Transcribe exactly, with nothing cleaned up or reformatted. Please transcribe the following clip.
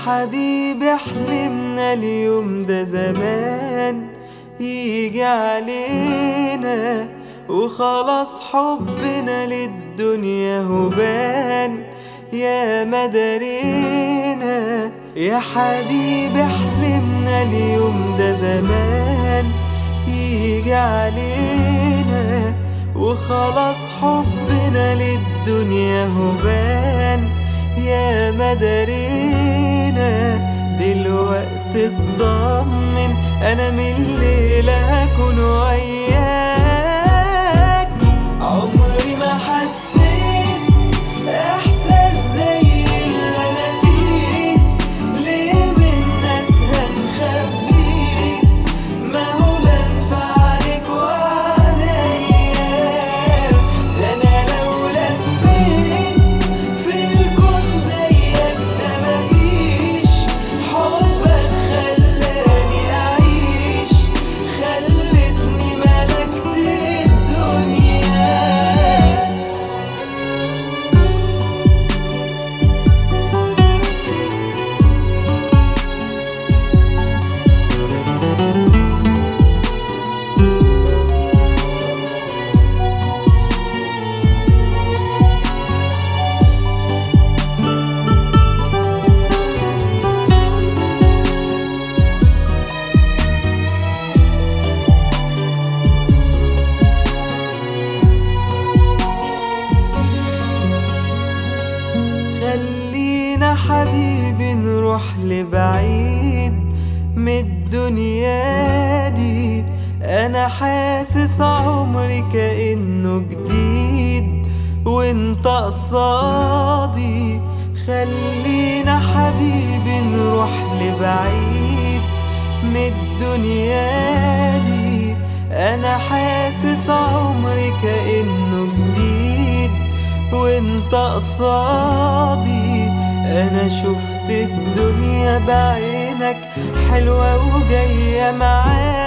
حبيبي حلمنا اليوم ده زمان يجي علينا، وخلاص حبنا للدنيا هبان يا مدارينا. يا حبيبي حلمنا اليوم ده زمان يجي علينا، وخلاص حبنا للدنيا هبان يا مدارينا. دلوقتي اطمن انا من الليلة هكون وياك. عمري ما حسيت احساس زي اللي انا فيه، ليه من ناس هنخبيه؟ ما هو بنفع عليك وعليا، ده انا لو لفيت في الكون زيك ده مفيش. حبك خلاني اعيش، خلتني ملكت الدنيا. خلينا حبيبي نروح لبعيد من الدنيا دي، انا حاسس عمري كأنه جديد وانت قصادي. خلينا حبيبي نروح لبعيد من الدنيا دي، انا حاسس عمري كأنه جديد وانت قصادي. انا شفت الدنيا بعينك حلوة وجاية معاك،